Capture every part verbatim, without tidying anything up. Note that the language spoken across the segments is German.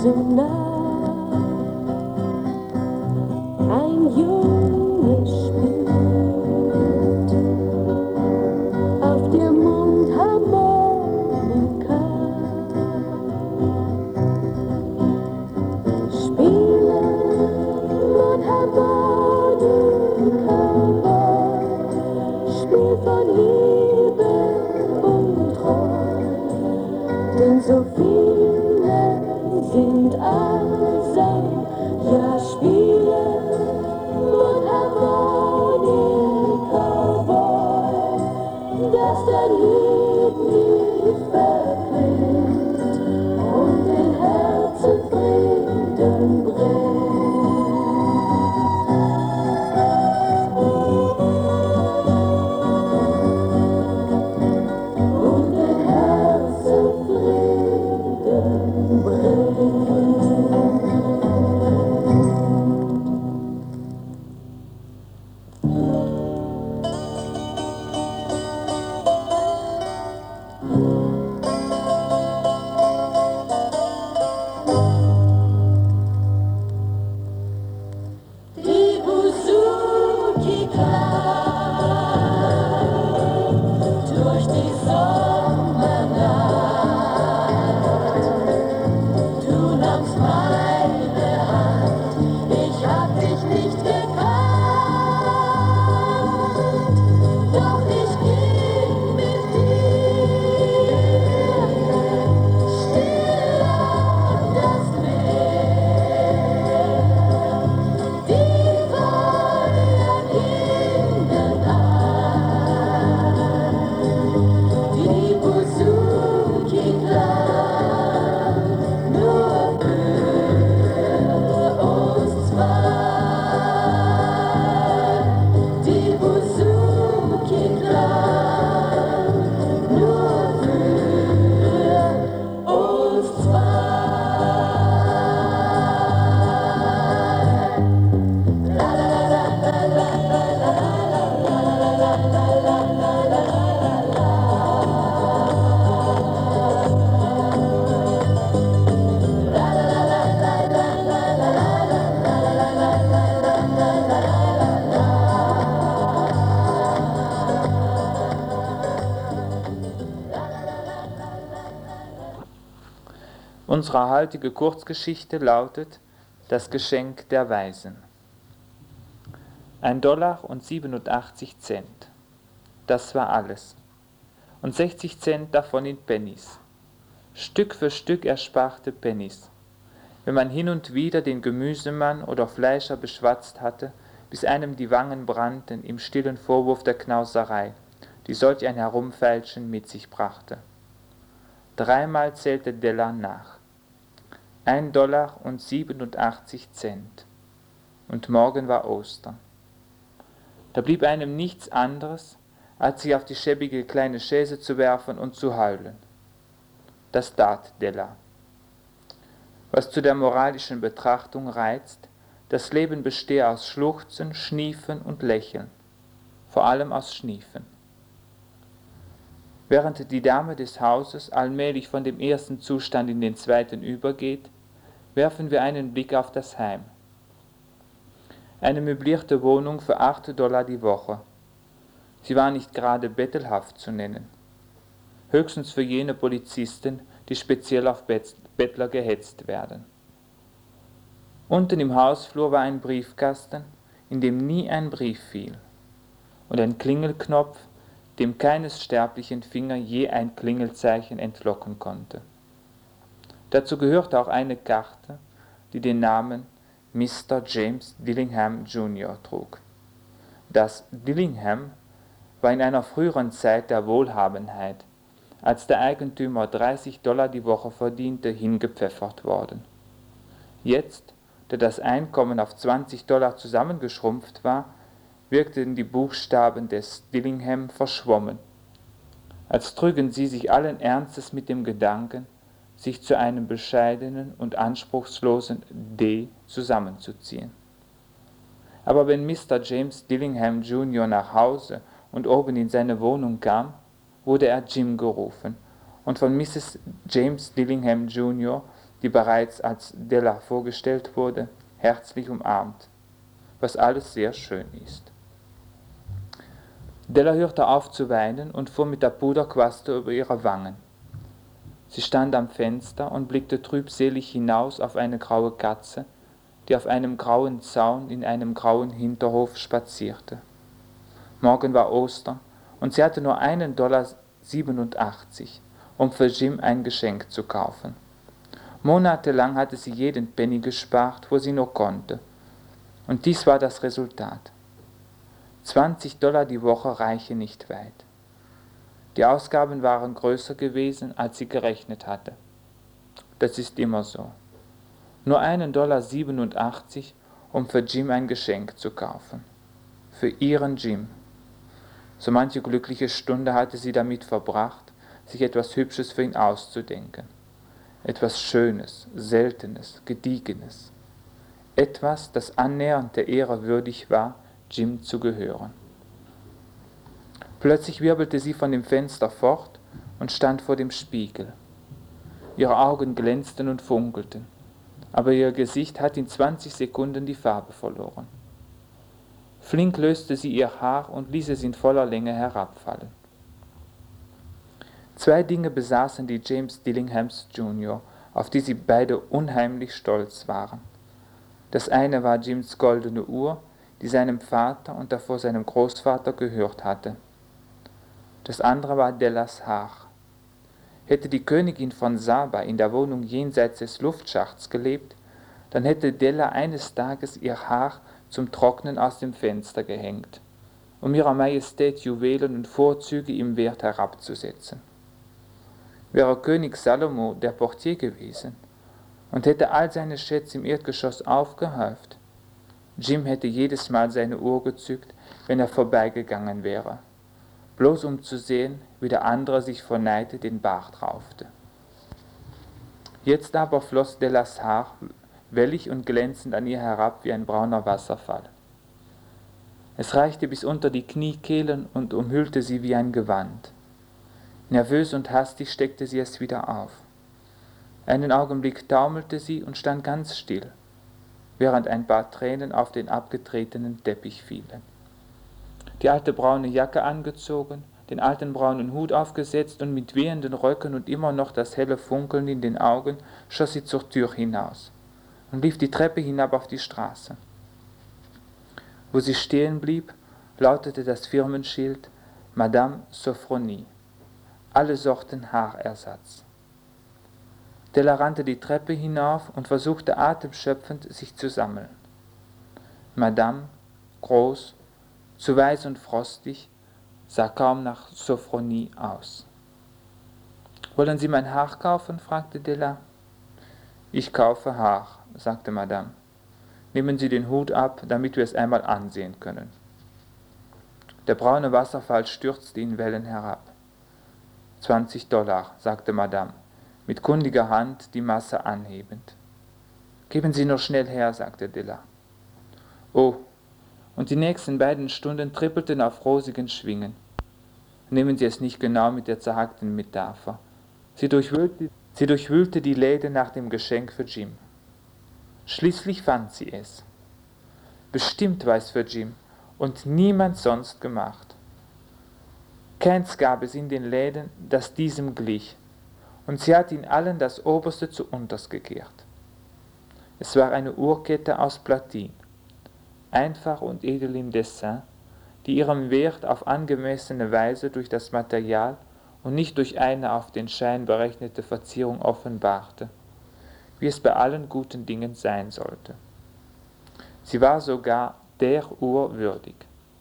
so nah. Ein Junge spielt auf der Mundharmonika. Spiele Mundharmonika, spiel von Liebe und Treu, denn so viele sind einsam. Ja, spiele Mundharmonika, Boy, dass dein Lied nicht verklingt und den Herzen Frieden bringt. Und den Herzen Frieden bringt. Die Buzuki klang durch die Sommernacht. Du nahmst meine Hand, ich hab dich nicht gekannt, doch ich ging mit dir still auf das Meer. Die Feuer gingen an, die Buzuki klang nur für uns zwei. Die Buzuki klang nur für uns zwei. Unsere heutige Kurzgeschichte lautet Das Geschenk der Weisen. Ein Dollar und siebenundachtzig Cent. Das war alles. Und sechzig Cent davon in Pennies. Stück für Stück ersparte Pennies. Wenn man hin und wieder den Gemüsemann oder Fleischer beschwatzt hatte, bis einem die Wangen brannten im stillen Vorwurf der Knauserei, die solch ein Herumfeilschen mit sich brachte. Dreimal zählte Della nach. Ein Dollar und siebenundachtzig Cent. Und morgen war Ostern. Da blieb einem nichts anderes, als sich auf die schäbige kleine Chaise zu werfen und zu heulen. Das tat Della. Was zu der moralischen Betrachtung reizt, das Leben bestehe aus Schluchzen, Schniefen und Lächeln. Vor allem aus Schniefen. Während die Dame des Hauses allmählich von dem ersten Zustand in den zweiten übergeht, werfen wir einen Blick auf das Heim. Eine möblierte Wohnung für acht Dollar die Woche. Sie war nicht gerade bettelhaft zu nennen. Höchstens für jene Polizisten, die speziell auf Bettler gehetzt werden. Unten im Hausflur war ein Briefkasten, in dem nie ein Brief fiel, und ein Klingelknopf, dem keines sterblichen Finger je ein Klingelzeichen entlocken konnte. Dazu gehörte auch eine Karte, die den Namen Mister James Dillingham Junior trug. Das Dillingham war in einer früheren Zeit der Wohlhabenheit, als der Eigentümer dreißig Dollar die Woche verdiente, hingepfeffert worden. Jetzt, da das Einkommen auf zwanzig Dollar zusammengeschrumpft war, wirkten die Buchstaben des Dillingham verschwommen, als trügen sie sich allen Ernstes mit dem Gedanken, sich zu einem bescheidenen und anspruchslosen D zusammenzuziehen. Aber wenn Mister James Dillingham Junior nach Hause und oben in seine Wohnung kam, wurde er Jim gerufen und von Misses James Dillingham Junior, die bereits als Della vorgestellt wurde, herzlich umarmt, was alles sehr schön ist. Della hörte auf zu weinen und fuhr mit der Puderquaste über ihre Wangen. Sie stand am Fenster und blickte trübselig hinaus auf eine graue Katze, die auf einem grauen Zaun in einem grauen Hinterhof spazierte. Morgen war Ostern und sie hatte nur einen Dollar siebenundachtzig, um für Jim ein Geschenk zu kaufen. Monatelang hatte sie jeden Penny gespart, wo sie nur konnte. Und dies war das Resultat. zwanzig Dollar die Woche reichen nicht weit. Die Ausgaben waren größer gewesen, als sie gerechnet hatte. Das ist immer so. Nur einen Dollar siebenundachtzig, um für Jim ein Geschenk zu kaufen. Für ihren Jim. So manche glückliche Stunde hatte sie damit verbracht, sich etwas Hübsches für ihn auszudenken. Etwas Schönes, Seltenes, Gediegenes. Etwas, das annähernd der Ehre würdig war, Jim zu gehören. Plötzlich wirbelte sie von dem Fenster fort und stand vor dem Spiegel. Ihre Augen glänzten und funkelten, aber ihr Gesicht hat in zwanzig Sekunden die Farbe verloren. Flink löste sie ihr Haar und ließ es in voller Länge herabfallen. Zwei Dinge besaßen die James Dillinghams Junior, auf die sie beide unheimlich stolz waren. Das eine war Jims goldene Uhr, die seinem Vater und davor seinem Großvater gehört hatte. Das andere war Dellas Haar. Hätte die Königin von Saba in der Wohnung jenseits des Luftschachts gelebt, dann hätte Della eines Tages ihr Haar zum Trocknen aus dem Fenster gehängt, um ihrer Majestät Juwelen und Vorzüge im Wert herabzusetzen. Wäre König Salomo der Portier gewesen und hätte all seine Schätze im Erdgeschoss aufgehäuft, Jim hätte jedes Mal seine Uhr gezückt, wenn er vorbeigegangen wäre, bloß um zu sehen, wie der andere sich vor Neid den Bart raufte. Jetzt aber floss Dellas Haar wellig und glänzend an ihr herab wie ein brauner Wasserfall. Es reichte bis unter die Kniekehlen und umhüllte sie wie ein Gewand. Nervös und hastig steckte sie es wieder auf. Einen Augenblick taumelte sie und stand ganz still, während ein paar Tränen auf den abgetretenen Teppich fielen. Die alte braune Jacke angezogen, den alten braunen Hut aufgesetzt und mit wehenden Röcken und immer noch das helle Funkeln in den Augen schoss sie zur Tür hinaus und lief die Treppe hinab auf die Straße. Wo sie stehen blieb, lautete das Firmenschild Madame Sophronie, alle Sorten Haarersatz. Della rannte die Treppe hinauf und versuchte atemschöpfend, sich zu sammeln. Madame, groß, zu weiß und frostig, sah kaum nach Sophronie aus. »Wollen Sie mein Haar kaufen?« fragte Della. »Ich kaufe Haar«, sagte Madame. »Nehmen Sie den Hut ab, damit wir es einmal ansehen können.« Der braune Wasserfall stürzte in Wellen herab. »zwanzig Dollar«, sagte Madame, mit kundiger Hand die Masse anhebend. »Geben Sie nur schnell her«, sagte Della. »Oh«, und die nächsten beiden Stunden trippelten auf rosigen Schwingen. Nehmen Sie es nicht genau mit der zerhackten Metapher. Sie durchwühlte, sie durchwühlte die Läden nach dem Geschenk für Jim. Schließlich fand sie es. Bestimmt war es für Jim und niemand sonst gemacht. Keins gab es in den Läden, das diesem glich, und sie hat in allen das Oberste zu unterst gekehrt. Es war eine Uhrkette aus Platin, einfach und edel im Dessin, die ihren Wert auf angemessene Weise durch das Material und nicht durch eine auf den Schein berechnete Verzierung offenbarte, wie es bei allen guten Dingen sein sollte. Sie war sogar der Uhr würdig.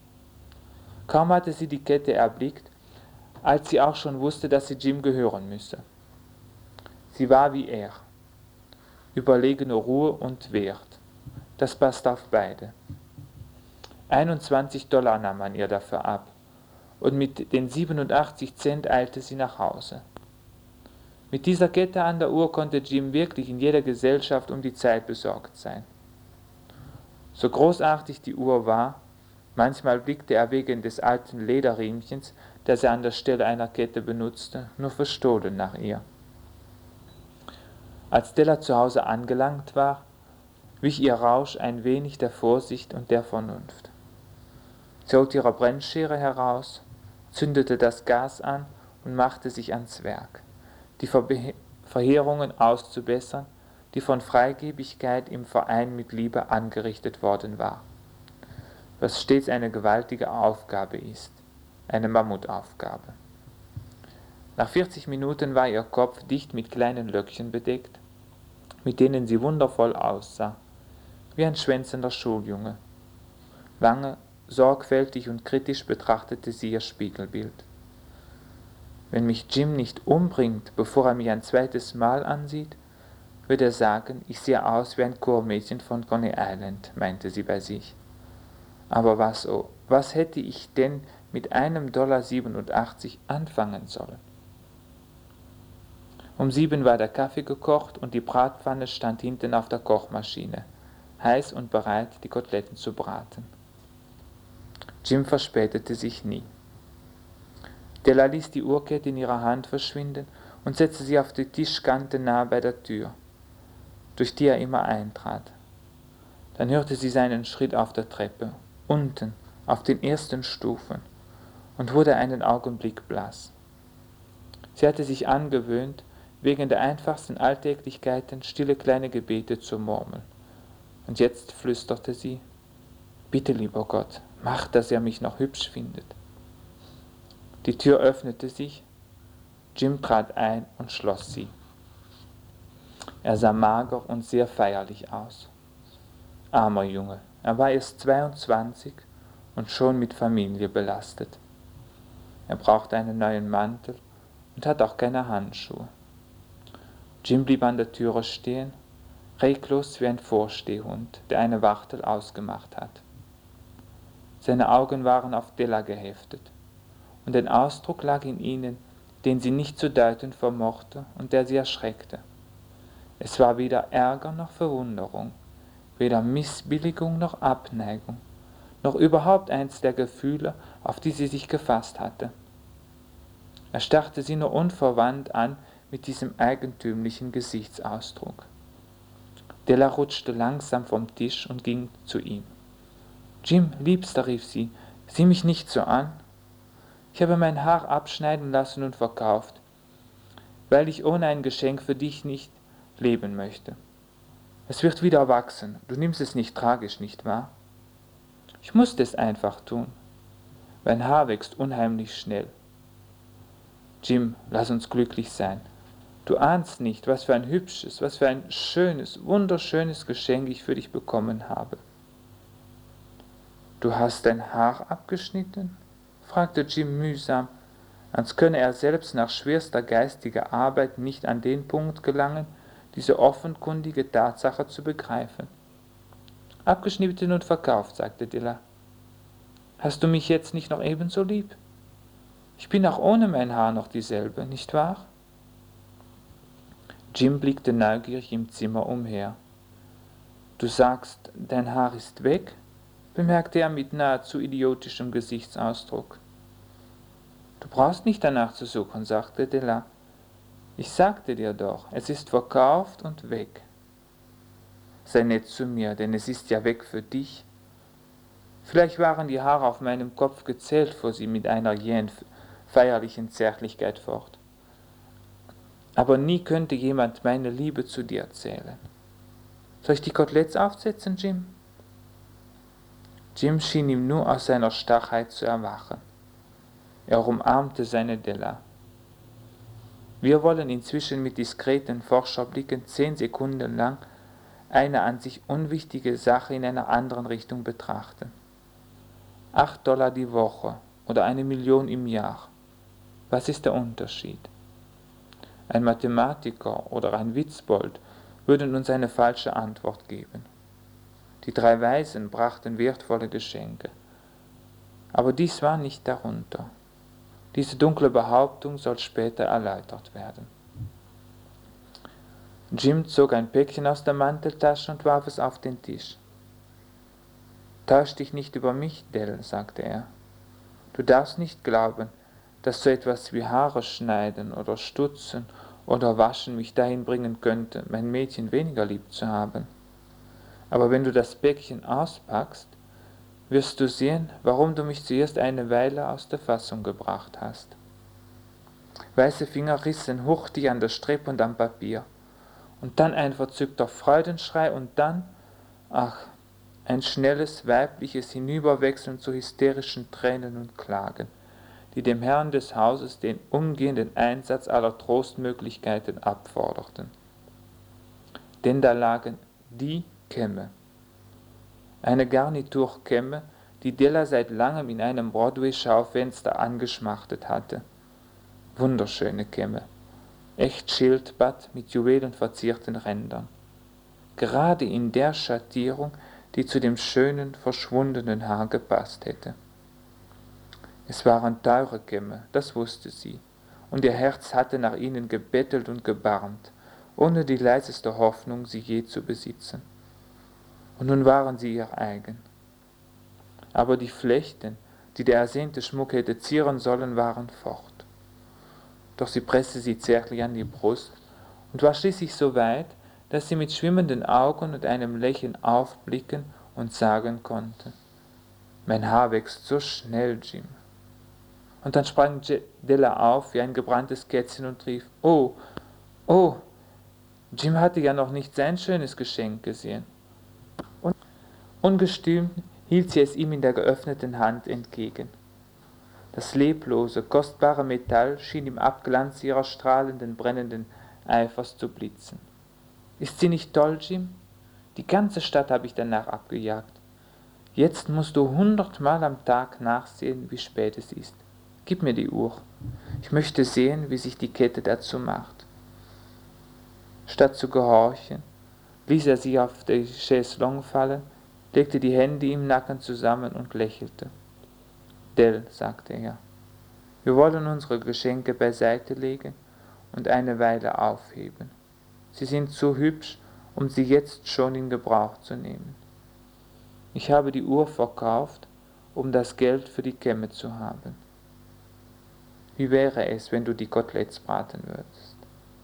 Kaum hatte sie die Kette erblickt, als sie auch schon wusste, dass sie Jim gehören müsse. Sie war wie er. Überlegene Ruhe und Wert. Das passt auf beide. einundzwanzig Dollar nahm man ihr dafür ab, und mit den siebenundachtzig Cent eilte sie nach Hause. Mit dieser Kette an der Uhr konnte Jim wirklich in jeder Gesellschaft um die Zeit besorgt sein. So großartig die Uhr war, manchmal blickte er wegen des alten Lederriemchens, das er an der Stelle einer Kette benutzte, nur verstohlen nach ihr. Als Della zu Hause angelangt war, wich ihr Rausch ein wenig der Vorsicht und der Vernunft. Sie holte ihre Brennschere heraus, zündete das Gas an und machte sich ans Werk, die Verbe- Verheerungen auszubessern, die von Freigebigkeit im Verein mit Liebe angerichtet worden war, was stets eine gewaltige Aufgabe ist, eine Mammutaufgabe. Nach vierzig Minuten war ihr Kopf dicht mit kleinen Löckchen bedeckt, mit denen sie wundervoll aussah, wie ein schwänzender Schuljunge. Lange, sorgfältig und kritisch betrachtete sie ihr Spiegelbild. Wenn mich Jim nicht umbringt, bevor er mich ein zweites Mal ansieht, wird er sagen, ich sehe aus wie ein Chormädchen von Coney Island, meinte sie bei sich. Aber was, oh, was hätte ich denn mit einem Dollar siebenundachtzig anfangen sollen? Um sieben war der Kaffee gekocht und die Bratpfanne stand hinten auf der Kochmaschine, heiß und bereit, die Koteletten zu braten. Jim verspätete sich nie. Della ließ die Uhrkette in ihrer Hand verschwinden und setzte sie auf die Tischkante nahe bei der Tür, durch die er immer eintrat. Dann hörte sie seinen Schritt auf der Treppe, unten, auf den ersten Stufen, und wurde einen Augenblick blass. Sie hatte sich angewöhnt, wegen der einfachsten Alltäglichkeiten stille kleine Gebete zu murmeln. Und jetzt flüsterte sie, »Bitte, lieber Gott, mach, dass er mich noch hübsch findet.« Die Tür öffnete sich, Jim trat ein und schloss sie. Er sah mager und sehr feierlich aus. Armer Junge, er war erst zweiundzwanzig und schon mit Familie belastet. Er brauchte einen neuen Mantel und hatte auch keine Handschuhe. Jim blieb an der Türe stehen, reglos wie ein Vorstehhund, der eine Wachtel ausgemacht hat. Seine Augen waren auf Della geheftet, und ein Ausdruck lag in ihnen, den sie nicht zu deuten vermochte und der sie erschreckte. Es war weder Ärger noch Verwunderung, weder Missbilligung noch Abneigung, noch überhaupt eins der Gefühle, auf die sie sich gefasst hatte. Er starrte sie nur unverwandt an mit diesem eigentümlichen Gesichtsausdruck. Della rutschte langsam vom Tisch und ging zu ihm. »Jim, Liebster«, rief sie, »sieh mich nicht so an. Ich habe mein Haar abschneiden lassen und verkauft, weil ich ohne ein Geschenk für dich nicht leben möchte. Es wird wieder wachsen, du nimmst es nicht tragisch, nicht wahr? Ich musste es einfach tun. Mein Haar wächst unheimlich schnell. Jim, lass uns glücklich sein. Du ahnst nicht, was für ein hübsches, was für ein schönes, wunderschönes Geschenk ich für dich bekommen habe.« »Du hast dein Haar abgeschnitten?« fragte Jim mühsam, als könne er selbst nach schwerster geistiger Arbeit nicht an den Punkt gelangen, diese offenkundige Tatsache zu begreifen. »Abgeschnitten und verkauft«, sagte Della. »Hast du mich jetzt nicht noch ebenso lieb? Ich bin auch ohne mein Haar noch dieselbe, nicht wahr?« Jim blickte neugierig im Zimmer umher. »Du sagst, dein Haar ist weg?«, bemerkte er mit nahezu idiotischem Gesichtsausdruck. »Du brauchst nicht danach zu suchen«, sagte Della. »Ich sagte dir doch, es ist verkauft und weg. Sei nett zu mir, denn es ist ja weg für dich. Vielleicht waren die Haare auf meinem Kopf gezählt«, fuhr sie mit einer jähen, feierlichen Zärtlichkeit fort. »Aber nie könnte jemand meine Liebe zu dir zählen. Soll ich die Koteletts aufsetzen, Jim?« Jim schien ihm nur aus seiner Starrheit zu erwachen. Er umarmte seine Della. Wir wollen inzwischen mit diskreten Forscherblicken zehn Sekunden lang eine an sich unwichtige Sache in einer anderen Richtung betrachten. Acht Dollar die Woche oder eine Million im Jahr. Was ist der Unterschied? Ein Mathematiker oder ein Witzbold würden uns eine falsche Antwort geben. Die drei Weisen brachten wertvolle Geschenke. Aber dies war nicht darunter. Diese dunkle Behauptung soll später erläutert werden. Jim zog ein Päckchen aus der Manteltasche und warf es auf den Tisch. »Täusch dich nicht über mich, Dell«, sagte er. »Du darfst nicht glauben, dass so etwas wie Haare schneiden oder stutzen oder Waschen mich dahin bringen könnte, mein Mädchen weniger lieb zu haben. Aber wenn du das Päckchen auspackst, wirst du sehen, warum du mich zuerst eine Weile aus der Fassung gebracht hast. Weiße Finger rissen hurtig an der Strippe und am Papier. Und dann ein verzückter Freudenschrei und dann, ach, ein schnelles weibliches Hinüberwechseln zu hysterischen Tränen und Klagen, die dem Herrn des Hauses den umgehenden Einsatz aller Trostmöglichkeiten abforderten. Denn da lagen die Kämme. Eine Garniturkämme, die Della seit langem in einem Broadway-Schaufenster angeschmachtet hatte. Wunderschöne Kämme, echt Schildpatt mit juwelenverzierten Rändern. Gerade in der Schattierung, die zu dem schönen, verschwundenen Haar gepasst hätte. Es waren teure Kämme, das wusste sie, und ihr Herz hatte nach ihnen gebettelt und gebarmt, ohne die leiseste Hoffnung, sie je zu besitzen. Und nun waren sie ihr eigen. Aber die Flechten, die der ersehnte Schmuck hätte zieren sollen, waren fort. Doch sie presste sie zärtlich an die Brust und war schließlich so weit, dass sie mit schwimmenden Augen und einem Lächeln aufblicken und sagen konnte: »Mein Haar wächst so schnell, Jim.« Und dann sprang Della auf wie ein gebranntes Kätzchen und rief: »Oh, oh!« Jim hatte ja noch nicht sein schönes Geschenk gesehen. Und ungestüm hielt sie es ihm in der geöffneten Hand entgegen. Das leblose, kostbare Metall schien im Abglanz ihrer strahlenden, brennenden Eifers zu blitzen. »Ist sie nicht toll, Jim? Die ganze Stadt habe ich danach abgejagt. Jetzt musst du hundertmal am Tag nachsehen, wie spät es ist. Gib mir die Uhr. Ich möchte sehen, wie sich die Kette dazu macht.« Statt zu gehorchen, ließ er sie auf die Chaiselongue fallen, legte die Hände im Nacken zusammen und lächelte. »Dell«, sagte er, »wir wollen unsere Geschenke beiseite legen und eine Weile aufheben. Sie sind zu hübsch, um sie jetzt schon in Gebrauch zu nehmen. Ich habe die Uhr verkauft, um das Geld für die Kämme zu haben. Wie wäre es, wenn du die Koteletts braten würdest?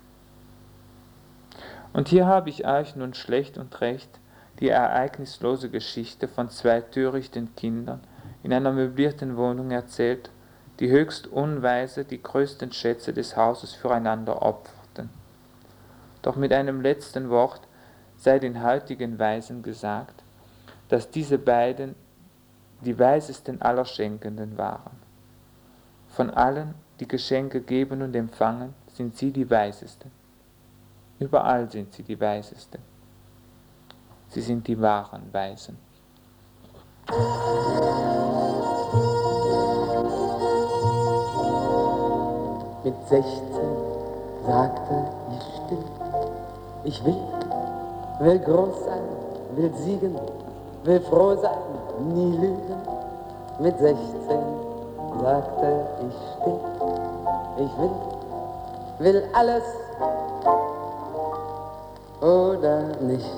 Und hier habe ich euch nun schlecht und recht die ereignislose Geschichte von zwei törichten Kindern in einer möblierten Wohnung erzählt, die höchst unweise die größten Schätze des Hauses füreinander opferten. Doch mit einem letzten Wort sei den heutigen Weisen gesagt, dass diese beiden die weisesten aller Schenkenden waren. Von allen, die Geschenke geben und empfangen, sind sie die weisesten. Überall sind sie die weisesten. Sie sind die wahren Weisen. Mit sechzehn sagte ich still, ich will, will groß sein, will siegen, will froh sein, nie lügen. Mit sechzehn sagte ich still, ich will, will alles oder nichts.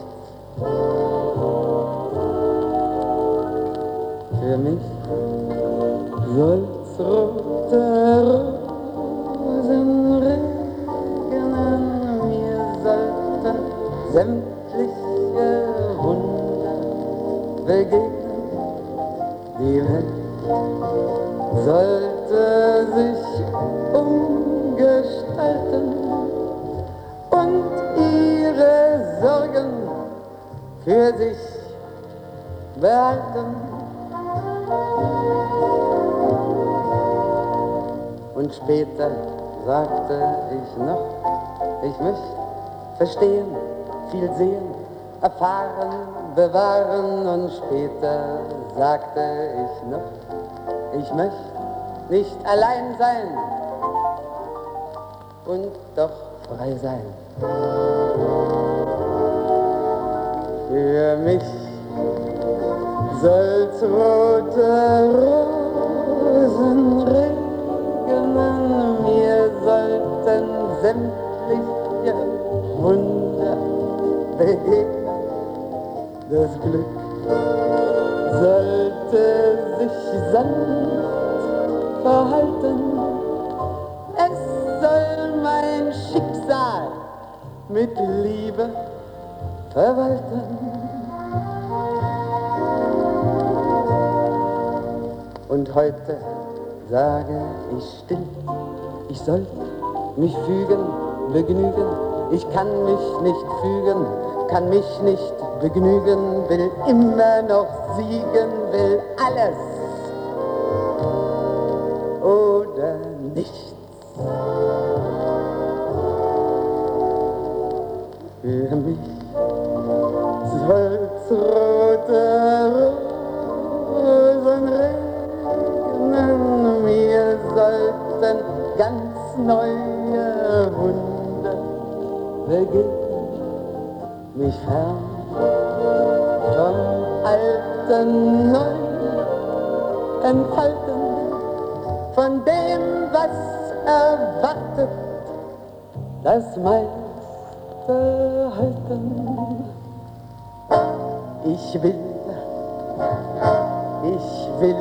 Für mich soll's rote Rosen regnen, mir sollten sämtliche Wunder begegnen. Die Welt sollte sich umgestalten und ihre Sorgen für sich behalten. Und später sagte ich noch, ich möchte verstehen, viel sehen, erfahren, bewahren. Und später sagte ich noch, ich möchte nicht allein sein und doch frei sein. Für mich soll's rote Rosen regnen, mir sollten sämtliche Wunder begegnen. Das Glück sollte sich sanft verhalten, es soll mein Schicksal mit Liebe verwalten. Und heute sage ich still, ich soll mich fügen, begnügen. Ich kann mich nicht fügen, kann mich nicht begnügen, will immer noch siegen, will alles oder nichts. Für mich soll's rote Rosen regnen, mir sollten ganz neue Wunder begegnen, mich fern vom alten neu entfalten, von dem, was erwartet, das meiste halten. Ich will, ich will.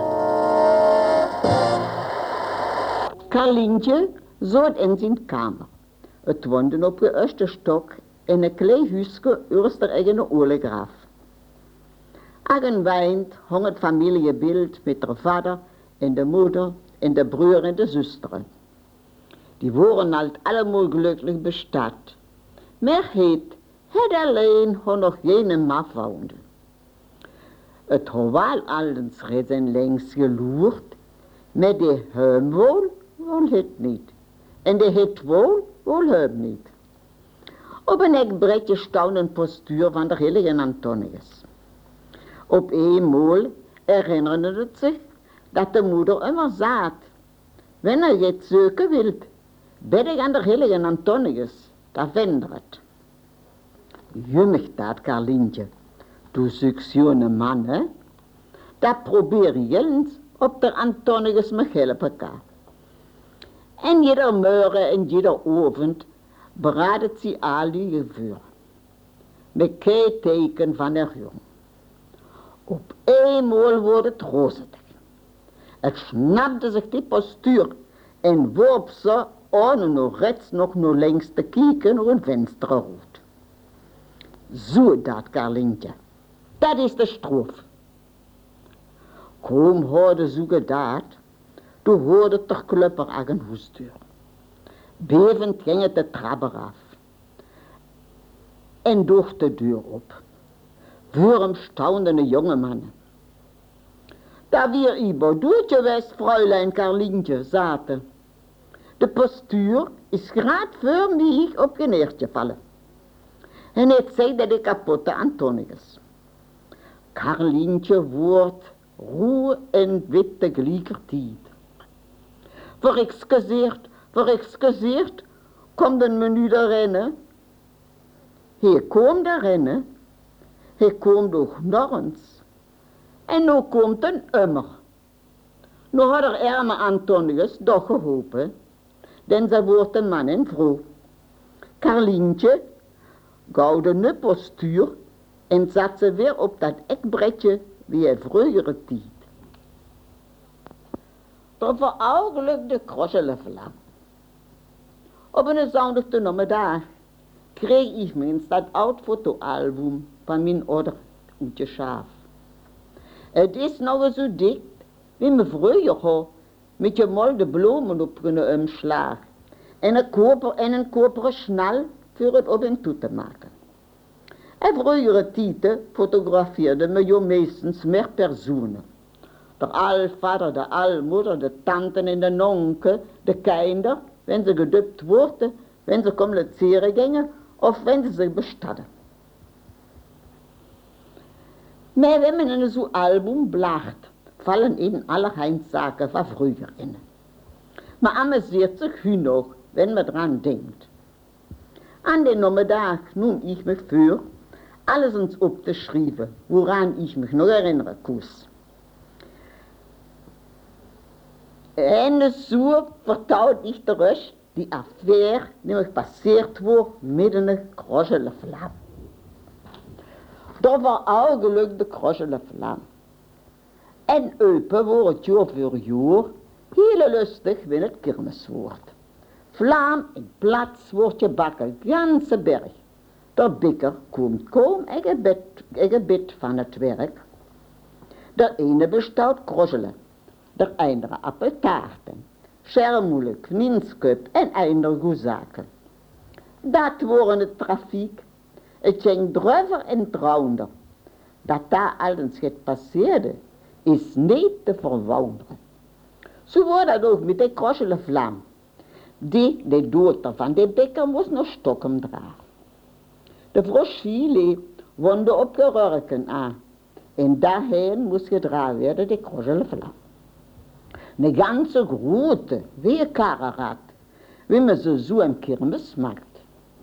Karlintje zat in zijn kamer. Het woonde op de eerste stok in een klein huisje uit de eigen oorlograaf. Aangewijnd hong het familiebeeld met de vader en de moeder en de broer en de zusteren. Die waren al allemaal gelukkig bestaat. Maar het had alleen nog geen maf woonde. Het had wel alles reeds en längst geloerd, maar die hem wel, wel het niet. En die het wel, wel hem niet. Op een ekbreedje stond een postuur van de heilige Antonius. Op eenmaal herinnerde het zich dat de moeder immer zat. Wanneer je het zoeken wilt, bid ik aan de heilige Antonius, dat vindt het. Jummig dat, Karlintje, du zoekt zo'n man, hè? Dat probeer je eens op de Antonius me helpen kan. En ieder morgen en ieder avond bereidt ze al die vuur. Met geen teken van haar jong. Op eenmaal wordt het rozendig. Het snapte zich die postuur en worp ze ohne nog rechts nog naar links te kijken door een vensterhoed. Zo dat, Karlintje. Dat is de stroof. Kom hoorde zo gedaad, toen hoorde het de klupper aan een hoesdeur. Bevend ging het de trap af. En door de deur op. Voor hem staunden de jonge mannen. Daar weer iemand doetje was, Fräulein Karlintje, zaten. De postuur is graad voor mij op je neergevallen. En het zei dat de kapotte Antonius. Karlintje wordt roe en wit tegelijkertijd. Verexcuseerd, verexcuseerd, komt een menu daarin. Hij komt daarin. Hij komt ook nog eens. En nu komt een emmer. Nu had er arme Antonius toch geholpen, denn ze wordt een man en vrouw. Karlintje gauwde een postuur en zat ze weer op dat ekbredje wie een vroegere tijd. Er verooglijkte krossele vlam. Op een zondag namiddag kreeg ik minst dat oud fotoalbum van mijn ouder Oetje Schaaf. Het is nog zo dik, wie me vroeger had, met je molde bloemen op een omslag en een, koper, en een koperen snal voor het op en toe te maken. En vroegere tijden fotografeerde me jo meestens meer personen. De alvader, de almoeder, de tanten en de nonken, de kinder, wenn ze gedöpt worden, wenn ze communiceren gingen of wenn ze zich bestadden. Maar wenn men in zo'n album blacht, vallen in allerhand zaken van vroeger in. Maar amusiert zich nu nog, wenn men dran denkt. An den Nachmittag nun ich mich für, alles uns aufzuschreiben, woran ich mich noch erinnere kus. En so vertaut ich der Rest die Affäre, die mich passiert wurde, mit einer kroschele Flamme. Da war auch gelukkig de kroschele Flamme. En open wordt het jaar voor jaar, heel lustig wenn het kermis wordt. Flam en Platz wordt gebakken, ganse berg. De bikker komt kaum een gebed, een gebed van het werk. De ene bestelt krozzelen, de andere appeltaarten, schermoelen, kninskup en andere goezaken. Dat worden het trafiek. Het ging druiver en trouwender. Dat daar alles het passeerde, is niet te verwonderen. Zo wordt dat ook met de krozzelen vlam. Die, de dochter van de bikker, moest nog stokken dragen. De vrouw Chile wonde op de rurken aan. En daarheen moest gedragen werden de krozzelen vlam. Een ganze grote, weerkarrerad, wie men ze zo een kermis maakt.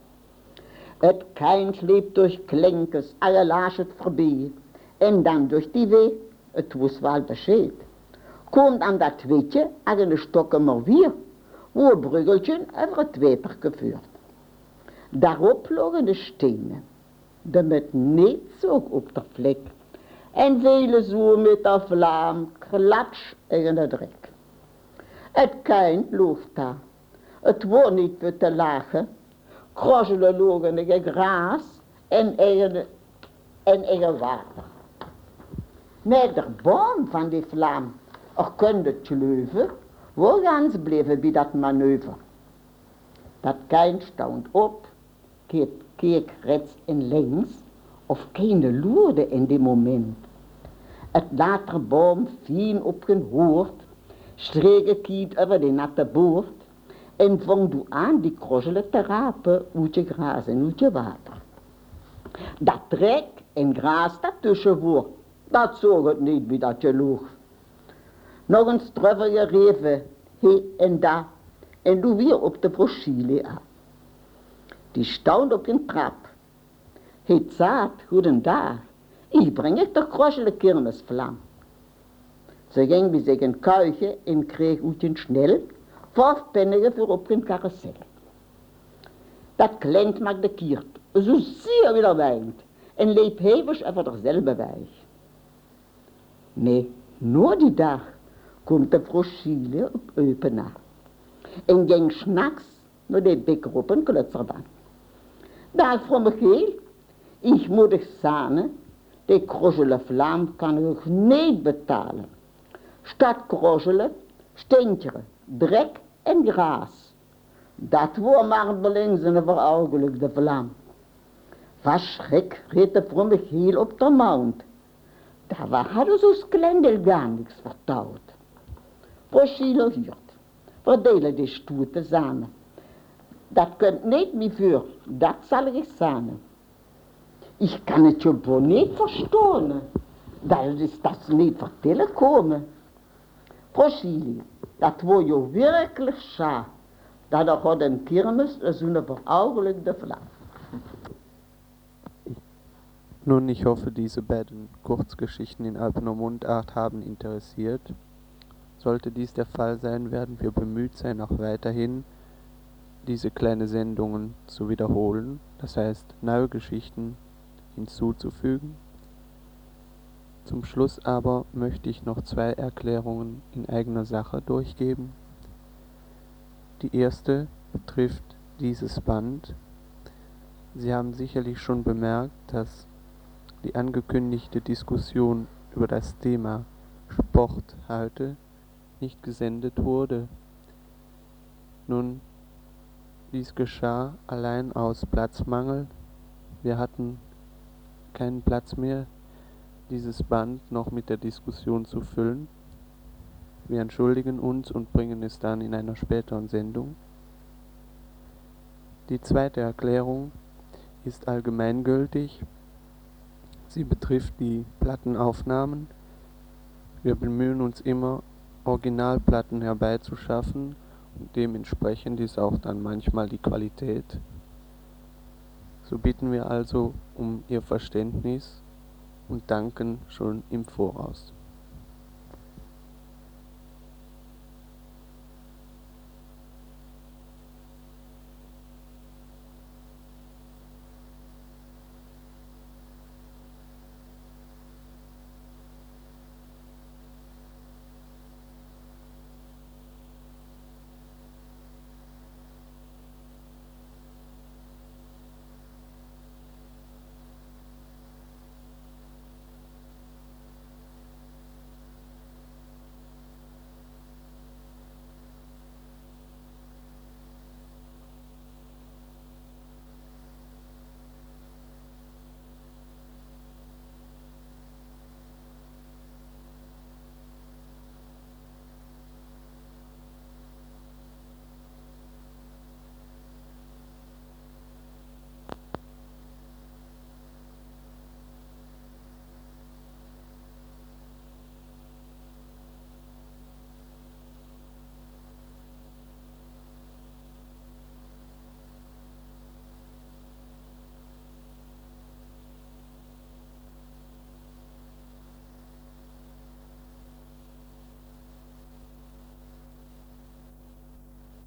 Het kind liep durch Klenkes, alle laas het voorbij. En dan durch die weg, het was wel bescheid. Komt aan dat weetje, aan een stokken maar weer, wo een bruggeltje over het water gevuurd. Daarop lagen de stenen, de met niets ook op de vlek, en vele zo met de vlam, klapsch in de drek. Het kind loog daar, het was niet voor te lachen, krozzelen logen in gras en eigen, en eigen water. Met de boom van die vlam, er kon het geloven, wo gans bleven bij dat manoeuvre. Dat kind stond op, keek, keek rechts en links, of geen loerde in die moment. Het later boom fien opgehoord, streek kiet over de natte boord, en vong du aan die krozzelen te rapen uit je gras en uit je water. Dat trek en gras dat tussenvoer, dat zag het niet bij dat je loog. Nog een struffer gereven, hier en daar, en doe weer op de Chile aan. Die stond op een trap. Het zaad, goedendag, ik breng het de krozzelen kermisvlam. Ze ging bij zich een kuitje en kreeg uit een snel vijf pennigen voor op een carousel. Dat kleint maakte kiert, zo zeer weer weint, en leep hevig over derzelfde weg. Nee, na die dag komt de vrouw Chile op Eupenaar en ging s'nachts naar de bikker op een klutserbaan. Daar vroeg me heel, ik moet ik samen, de krozzelen vlam kan ik niet betalen. Statt krozzelen, steentjeren, drek en gras. Dat was marmelings en veroudelijkte vlam. Was schrik reed de vrouw heel op de mount. Daar hadden ze ons klendel gar niks vertrouwd. Vrouw Chile hield, verdelen die stoeten samen. Dat kunt niet meer voor, dat zal ik samen. Ik kan het je bon niet verstaan, dat is dat ze niet vertellen komen. Vrouw Chile, dat wordt je werkelijk scha, dat er had een kermis zo'n veroudelijkte vlam. Nun, ich hoffe, diese beiden Kurzgeschichten in Alpener Mundart haben interessiert. Sollte dies der Fall sein, werden wir bemüht sein, auch weiterhin diese kleinen Sendungen zu wiederholen, das heißt neue Geschichten hinzuzufügen. Zum Schluss aber möchte ich noch zwei Erklärungen in eigener Sache durchgeben. Die erste betrifft dieses Band. Sie haben sicherlich schon bemerkt, dass die angekündigte Diskussion über das Thema Sport heute nicht gesendet wurde. Nun, dies geschah allein aus Platzmangel. Wir hatten keinen Platz mehr, dieses Band noch mit der Diskussion zu füllen. Wir entschuldigen uns und bringen es dann in einer späteren Sendung. Die zweite Erklärung ist allgemeingültig. Sie betrifft die Plattenaufnahmen. Wir bemühen uns immer, Originalplatten herbeizuschaffen und dementsprechend ist auch dann manchmal die Qualität. So bitten wir also um Ihr Verständnis und danken schon im Voraus.